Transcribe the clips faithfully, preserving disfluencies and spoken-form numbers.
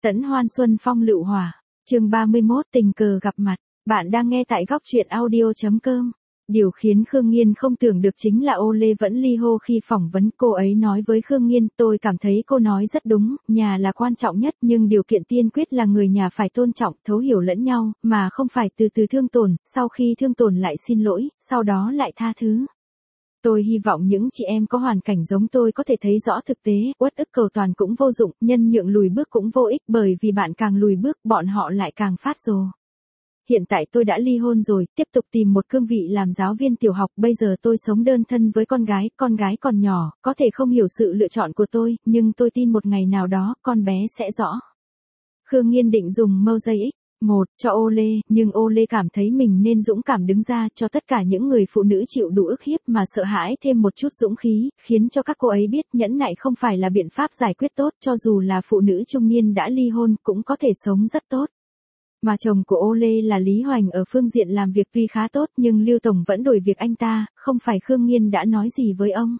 Tẫn hoan xuân phong lựu hỏa. Chương ba mươi mốt tình cờ gặp mặt. Bạn đang nghe tại góc truyện audio chấm com. Điều khiến Khương Nghiên không tưởng được chính là Ô Lê vẫn ly hô khi phỏng vấn. Cô ấy nói với Khương Nghiên, tôi cảm thấy cô nói rất đúng, nhà là quan trọng nhất, nhưng điều kiện tiên quyết là người nhà phải tôn trọng, thấu hiểu lẫn nhau, mà không phải từ từ thương tổn, sau khi thương tổn lại xin lỗi, sau đó lại tha thứ. Tôi hy vọng những chị em có hoàn cảnh giống tôi có thể thấy rõ thực tế, uất ức cầu toàn cũng vô dụng, nhân nhượng lùi bước cũng vô ích, bởi vì bạn càng lùi bước, bọn họ lại càng phát rồ. Hiện tại tôi đã ly hôn rồi, tiếp tục tìm một cương vị làm giáo viên tiểu học, bây giờ tôi sống đơn thân với con gái, con gái còn nhỏ, có thể không hiểu sự lựa chọn của tôi, nhưng tôi tin một ngày nào đó, con bé sẽ rõ. Khương Nghiên định dùng mosaic một cho Ô Lê, nhưng Ô Lê cảm thấy mình nên dũng cảm đứng ra cho tất cả những người phụ nữ chịu đủ ức hiếp mà sợ hãi thêm một chút dũng khí, khiến cho các cô ấy biết nhẫn nại không phải là biện pháp giải quyết tốt, cho dù là phụ nữ trung niên đã ly hôn cũng có thể sống rất tốt. Mà chồng của Ô Lê là Lý Hoành ở phương diện làm việc tuy khá tốt nhưng Lưu Tổng vẫn đổi việc anh ta, không phải Khương Nghiên đã nói gì với ông.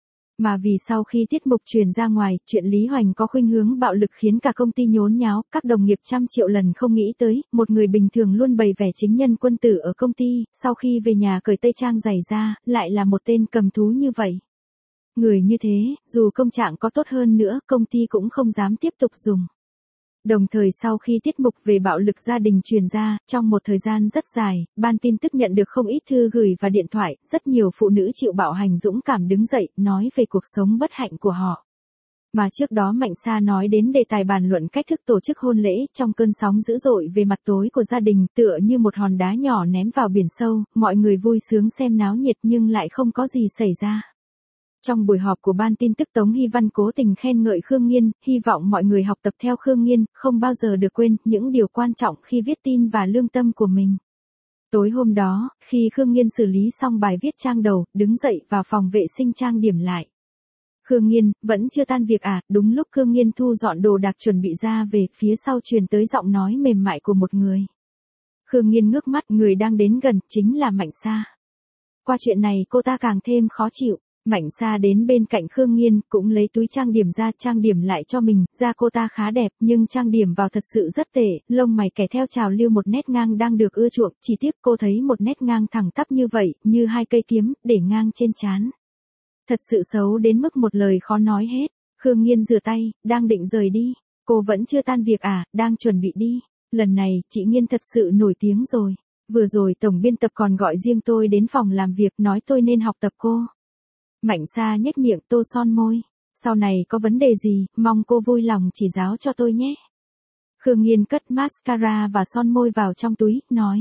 Mà vì sau khi tiết mục truyền ra ngoài, chuyện Lý Hoành có khuynh hướng bạo lực khiến cả công ty nhốn nháo, các đồng nghiệp trăm triệu lần không nghĩ tới, một người bình thường luôn bày vẻ chính nhân quân tử ở công ty, sau khi về nhà cởi tây trang giày ra, lại là một tên cầm thú như vậy. Người như thế, dù công trạng có tốt hơn nữa, công ty cũng không dám tiếp tục dùng. Đồng thời sau khi tiết mục về bạo lực gia đình truyền ra, trong một thời gian rất dài, ban tin tức nhận được không ít thư gửi và điện thoại, rất nhiều phụ nữ chịu bạo hành dũng cảm đứng dậy, nói về cuộc sống bất hạnh của họ. Mà trước đó Mạnh Sa nói đến đề tài bàn luận cách thức tổ chức hôn lễ, trong cơn sóng dữ dội về mặt tối của gia đình, tựa như một hòn đá nhỏ ném vào biển sâu, mọi người vui sướng xem náo nhiệt nhưng lại không có gì xảy ra. Trong buổi họp của ban tin tức Tống Hy Văn cố tình khen ngợi Khương Nghiên, hy vọng mọi người học tập theo Khương Nghiên, không bao giờ được quên những điều quan trọng khi viết tin và lương tâm của mình. Tối hôm đó, khi Khương Nghiên xử lý xong bài viết trang đầu, đứng dậy vào phòng vệ sinh trang điểm lại. Khương Nghiên, vẫn chưa tan việc à? Đúng lúc Khương Nghiên thu dọn đồ đạc chuẩn bị ra về, phía sau truyền tới giọng nói mềm mại của một người. Khương Nghiên ngước mắt, người đang đến gần, chính là Mạnh Sa. Qua chuyện này cô ta càng thêm khó chịu. Mạnh Sa đến bên cạnh Khương Nghiên, cũng lấy túi trang điểm ra, trang điểm lại cho mình, da cô ta khá đẹp, nhưng trang điểm vào thật sự rất tệ, lông mày kẻ theo trào lưu một nét ngang đang được ưa chuộng, chỉ tiếc cô thấy một nét ngang thẳng tắp như vậy, như hai cây kiếm, để ngang trên trán. Thật sự xấu đến mức một lời khó nói hết. Khương Nghiên rửa tay, đang định rời đi. Cô vẫn chưa tan việc à? Đang chuẩn bị đi. Lần này, chị Nghiên thật sự nổi tiếng rồi. Vừa rồi tổng biên tập còn gọi riêng tôi đến phòng làm việc, nói tôi nên học tập cô. Mạnh Sa nhếch miệng, tô son môi. Sau này có vấn đề gì, mong cô vui lòng chỉ giáo cho tôi nhé. Khương Nghiên cất mascara và son môi vào trong túi, nói.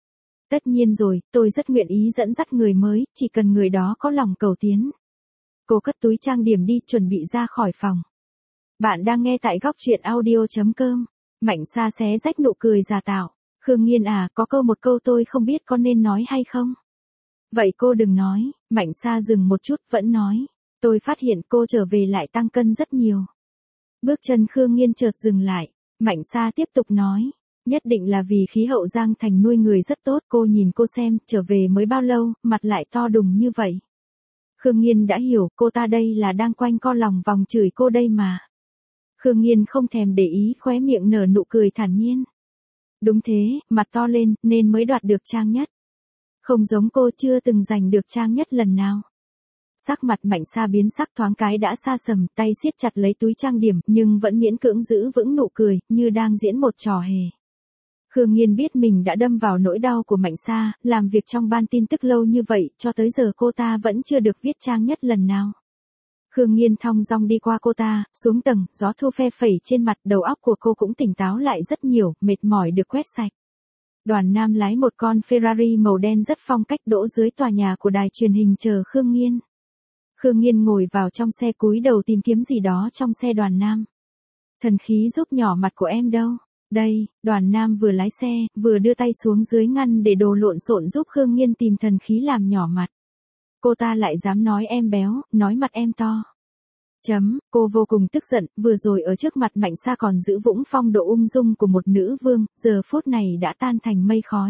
Tất nhiên rồi, tôi rất nguyện ý dẫn dắt người mới, chỉ cần người đó có lòng cầu tiến. Cô cất túi trang điểm đi, chuẩn bị ra khỏi phòng. Bạn đang nghe tại góc truyện audio chấm com. Mạnh Sa xé rách nụ cười giả tạo. Khương Nghiên à, có câu một câu tôi không biết có nên nói hay không? Vậy cô đừng nói. Mạnh Sa dừng một chút, vẫn nói. Tôi phát hiện cô trở về lại tăng cân rất nhiều. Bước chân Khương Nghiên chợt dừng lại. Mạnh Sa tiếp tục nói. Nhất định là vì khí hậu Giang Thành nuôi người rất tốt. Cô nhìn cô xem, trở về mới bao lâu, mặt lại to đùng như vậy. Khương Nghiên đã hiểu, cô ta đây là đang quanh co lòng vòng chửi cô đây mà. Khương Nghiên không thèm để ý, khóe miệng nở nụ cười thản nhiên. Đúng thế, mặt to lên, nên mới đoạt được trang nhất. Không giống cô, chưa từng giành được trang nhất lần nào. Sắc mặt Mạnh Sa biến sắc, thoáng cái đã xa sầm, tay siết chặt lấy túi trang điểm, nhưng vẫn miễn cưỡng giữ vững nụ cười, như đang diễn một trò hề. Khương Nghiên biết mình đã đâm vào nỗi đau của Mạnh Sa, làm việc trong ban tin tức lâu như vậy, cho tới giờ cô ta vẫn chưa được viết trang nhất lần nào. Khương Nghiên thong dong đi qua cô ta, xuống tầng, gió thu phe phẩy trên mặt, đầu óc của cô cũng tỉnh táo lại rất nhiều, mệt mỏi được quét sạch. Đoàn Nam lái một con Ferrari màu đen rất phong cách đỗ dưới tòa nhà của đài truyền hình chờ Khương Nghiên. Khương Nghiên ngồi vào trong xe, cúi đầu tìm kiếm gì đó trong xe Đoàn Nam. Thần khí giúp nhỏ mặt của em đâu? Đây, Đoàn Nam vừa lái xe, vừa đưa tay xuống dưới ngăn để đồ lộn xộn giúp Khương Nghiên tìm thần khí làm nhỏ mặt. Cô ta lại dám nói em béo, nói mặt em to. Chấm, cô vô cùng tức giận, vừa rồi ở trước mặt Mạnh Sa còn giữ vững phong độ ung dung của một nữ vương, giờ phút này đã tan thành mây khói.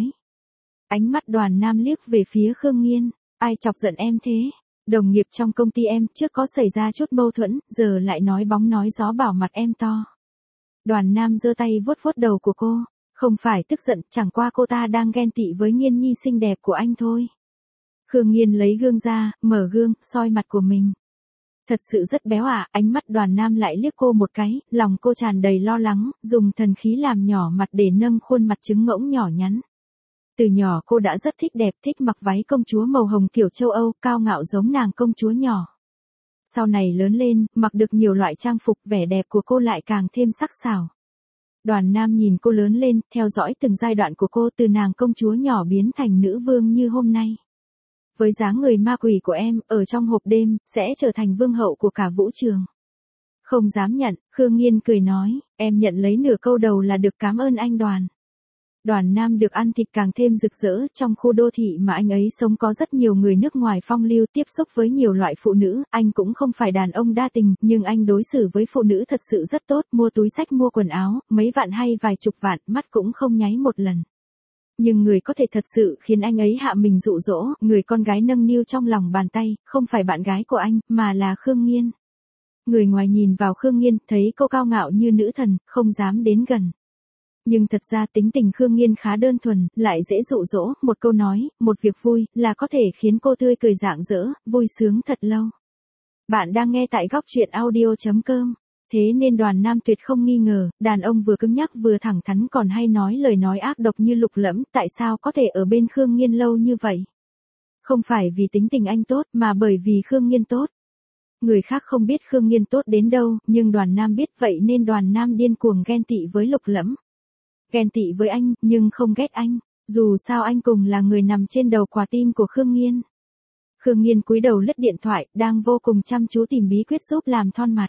Ánh mắt Đoàn Nam liếc về phía Khương Nghiên, ai chọc giận em thế? Đồng nghiệp trong công ty em trước có xảy ra chút mâu thuẫn, giờ lại nói bóng nói gió bảo mặt em to. Đoàn Nam giơ tay vuốt vuốt đầu của cô. Không phải tức giận, chẳng qua cô ta đang ghen tị với Nghiên Nhi xinh đẹp của anh thôi. Khương Nghiên lấy gương ra, mở gương, soi mặt của mình. Thật sự rất béo à, ánh mắt Đoàn Nam lại liếc cô một cái, lòng cô tràn đầy lo lắng, dùng thần khí làm nhỏ mặt để nâng khuôn mặt trứng ngỗng nhỏ nhắn. Từ nhỏ cô đã rất thích đẹp, thích mặc váy công chúa màu hồng kiểu châu Âu, cao ngạo giống nàng công chúa nhỏ. Sau này lớn lên, mặc được nhiều loại trang phục, vẻ đẹp của cô lại càng thêm sắc sảo. Đoàn Nam nhìn cô lớn lên, theo dõi từng giai đoạn của cô từ nàng công chúa nhỏ biến thành nữ vương như hôm nay. Với dáng người ma quỷ của em, ở trong hộp đêm, sẽ trở thành vương hậu của cả vũ trường. Không dám nhận, Khương Nghiên cười nói, em nhận lấy nửa câu đầu là được, cảm ơn anh Đoàn. Đoàn Nam được ăn thịt càng thêm rực rỡ, trong khu đô thị mà anh ấy sống có rất nhiều người nước ngoài phong lưu, tiếp xúc với nhiều loại phụ nữ, anh cũng không phải đàn ông đa tình, nhưng anh đối xử với phụ nữ thật sự rất tốt, mua túi xách mua quần áo, mấy vạn hay vài chục vạn, mắt cũng không nháy một lần. Nhưng người có thể thật sự khiến anh ấy hạ mình dụ dỗ, người con gái nâng niu trong lòng bàn tay, không phải bạn gái của anh, mà là Khương Nghiên. Người ngoài nhìn vào Khương Nghiên, thấy cô cao ngạo như nữ thần, không dám đến gần. Nhưng thật ra tính tình Khương Nghiên khá đơn thuần, lại dễ dụ dỗ, một câu nói, một việc vui, là có thể khiến cô tươi cười rạng rỡ, vui sướng thật lâu. Bạn đang nghe tại góc truyện audio chấm com. Thế nên Đoàn Nam tuyệt không nghi ngờ, đàn ông vừa cứng nhắc vừa thẳng thắn còn hay nói lời nói ác độc như Lục Lẫm, tại sao có thể ở bên Khương Nghiên lâu như vậy? Không phải vì tính tình anh tốt, mà bởi vì Khương Nghiên tốt. Người khác không biết Khương Nghiên tốt đến đâu, nhưng Đoàn Nam biết, vậy nên Đoàn Nam điên cuồng ghen tị với Lục Lẫm. Ghen tị với anh, nhưng không ghét anh, dù sao anh cùng là người nằm trên đầu quả tim của Khương Nghiên. Khương Nghiên cúi đầu lướt điện thoại, đang vô cùng chăm chú tìm bí quyết giúp làm thon mặt.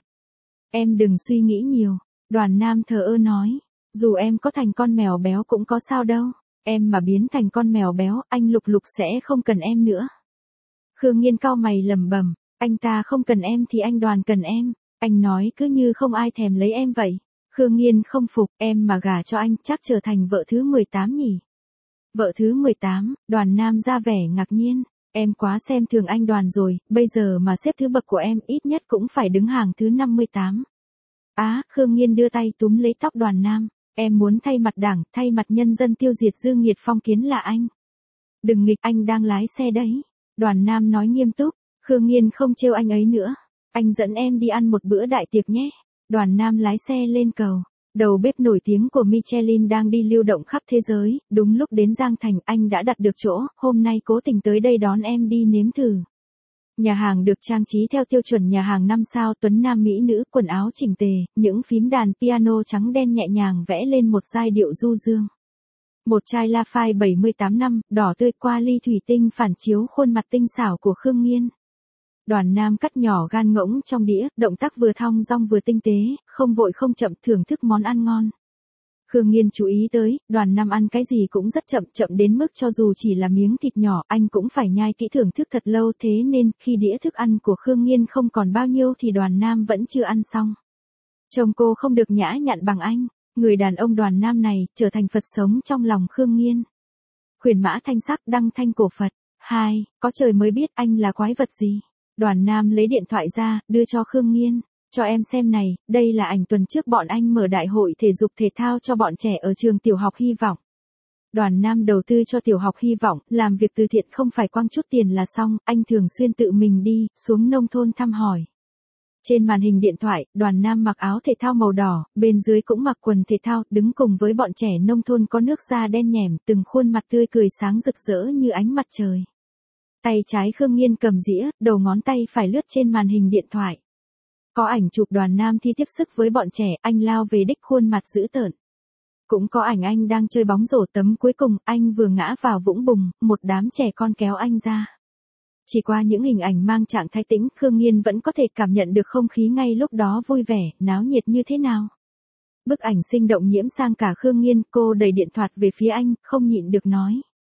Em đừng suy nghĩ nhiều, Đoàn Nam thờ ơ nói, dù em có thành con mèo béo cũng có sao đâu, em mà biến thành con mèo béo, anh Lục Lục sẽ không cần em nữa. Khương Nghiên cau mày lẩm bẩm, anh ta không cần em thì anh Đoàn cần em, anh nói cứ như không ai thèm lấy em vậy. Khương Nghiên không phục, em mà gả cho anh chắc trở thành vợ thứ mười tám nhỉ. Vợ thứ mười tám, Đoàn Nam ra vẻ ngạc nhiên, em quá xem thường anh Đoàn rồi, bây giờ mà xếp thứ bậc của em ít nhất cũng phải đứng hàng thứ năm mươi tám. Á, à, Khương Nghiên đưa tay túm lấy tóc Đoàn Nam, em muốn thay mặt đảng, thay mặt nhân dân tiêu diệt dư nghiệt phong kiến là anh. Đừng nghịch, anh đang lái xe đấy. Đoàn Nam nói nghiêm túc, Khương Nghiên không trêu anh ấy nữa, anh dẫn em đi ăn một bữa đại tiệc nhé. Đoàn Nam lái xe lên cầu, đầu bếp nổi tiếng của Michelin đang đi lưu động khắp thế giới, đúng lúc đến Giang Thành anh đã đặt được chỗ, hôm nay cố tình tới đây đón em đi nếm thử. Nhà hàng được trang trí theo tiêu chuẩn nhà hàng năm sao, tuấn nam mỹ nữ, quần áo chỉnh tề, những phím đàn piano trắng đen nhẹ nhàng vẽ lên một giai điệu du dương. Một chai Lafite bảy mươi tám năm, đỏ tươi qua ly thủy tinh phản chiếu khuôn mặt tinh xảo của Khương Nghiên. Đoàn Nam cắt nhỏ gan ngỗng trong đĩa, động tác vừa thong dong vừa tinh tế, không vội không chậm thưởng thức món ăn ngon. Khương Nghiên chú ý tới, Đoàn Nam ăn cái gì cũng rất chậm, chậm đến mức cho dù chỉ là miếng thịt nhỏ, anh cũng phải nhai kỹ thưởng thức thật lâu, thế nên khi đĩa thức ăn của Khương Nghiên không còn bao nhiêu thì Đoàn Nam vẫn chưa ăn xong. Chồng cô không được nhã nhặn bằng anh, người đàn ông Đoàn Nam này trở thành Phật sống trong lòng Khương Nghiên. Khuyển mã thanh sắc đăng thanh cổ Phật. Hai, có trời mới biết anh là quái vật gì. Đoàn Nam lấy điện thoại ra, đưa cho Khương Nghiên. Cho em xem này, đây là ảnh tuần trước bọn anh mở đại hội thể dục thể thao cho bọn trẻ ở trường tiểu học Hy vọng. Đoàn Nam đầu tư cho tiểu học Hy vọng, làm việc từ thiện không phải quăng chút tiền là xong, anh thường xuyên tự mình đi, xuống nông thôn thăm hỏi. Trên màn hình điện thoại, Đoàn Nam mặc áo thể thao màu đỏ, bên dưới cũng mặc quần thể thao, đứng cùng với bọn trẻ nông thôn có nước da đen nhẻm, từng khuôn mặt tươi cười sáng rực rỡ như ánh mặt trời. Tay trái Khương Nghiên cầm dĩa, đầu ngón tay phải lướt trên màn hình điện thoại. Có ảnh chụp Đoàn Nam thi tiếp sức với bọn trẻ, anh lao về đích khuôn mặt dữ tợn. Cũng có ảnh anh đang chơi bóng rổ, tấm cuối cùng, anh vừa ngã vào vũng bùn, một đám trẻ con kéo anh ra. Chỉ qua những hình ảnh mang trạng thái tĩnh, Khương Nghiên vẫn có thể cảm nhận được không khí ngay lúc đó vui vẻ, náo nhiệt như thế nào. Bức ảnh sinh động nhiễm sang cả Khương Nghiên, cô đẩy điện thoại về phía anh, không nhịn được nói.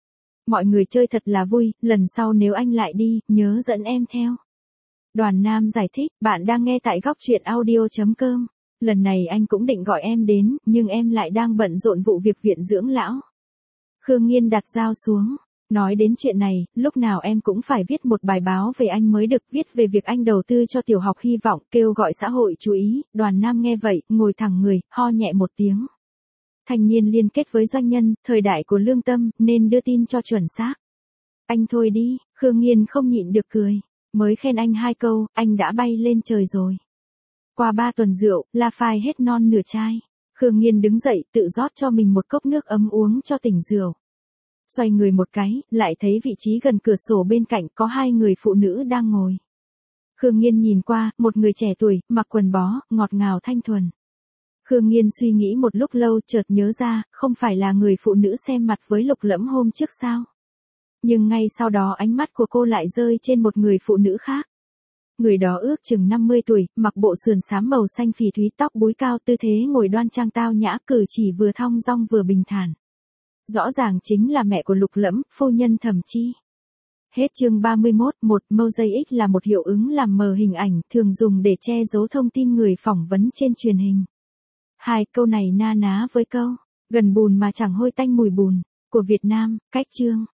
Mọi người chơi thật là vui, lần sau nếu anh lại đi, nhớ dẫn em theo. Đoàn Nam giải thích, bạn đang nghe tại góc truyện audio chấm com. Lần này anh cũng định gọi em đến, nhưng em lại đang bận rộn vụ việc viện dưỡng lão. Khương Nghiên đặt dao xuống. Nói đến chuyện này, lúc nào em cũng phải viết một bài báo về anh mới được, viết về việc anh đầu tư cho tiểu học hy vọng, kêu gọi xã hội chú ý. Đoàn Nam nghe vậy, ngồi thẳng người, ho nhẹ một tiếng. Thanh niên liên kết với doanh nhân, thời đại của lương tâm, nên đưa tin cho chuẩn xác. Anh thôi đi, Khương Nghiên không nhịn được cười. Mới khen anh hai câu, anh đã bay lên trời rồi. Qua ba tuần rượu, La phai hết non nửa chai. Khương Nghiên đứng dậy, tự rót cho mình một cốc nước ấm uống cho tỉnh rượu. Xoay người một cái, lại thấy vị trí gần cửa sổ bên cạnh có hai người phụ nữ đang ngồi. Khương Nghiên nhìn qua, một người trẻ tuổi, mặc quần bó, ngọt ngào thanh thuần. Khương Nghiên suy nghĩ một lúc lâu, chợt nhớ ra, không phải là người phụ nữ xem mặt với Lục Lẫm hôm trước sao? Nhưng ngay sau đó ánh mắt của cô lại rơi trên một người phụ nữ khác. Người đó ước chừng năm mươi tuổi, mặc bộ sườn xám màu xanh phỉ thúy, tóc búi cao, tư thế ngồi đoan trang tao nhã, cử chỉ vừa thong dong vừa bình thản. Rõ ràng chính là mẹ của Lục Lẫm, phu nhân Thẩm Chi. Hết chương ba mươi mốt, một Mosaic là một hiệu ứng làm mờ hình ảnh, thường dùng để che giấu thông tin người phỏng vấn trên truyền hình. Hai câu này na ná với câu, gần bùn mà chẳng hôi tanh mùi bùn, của Việt Nam, cách chương.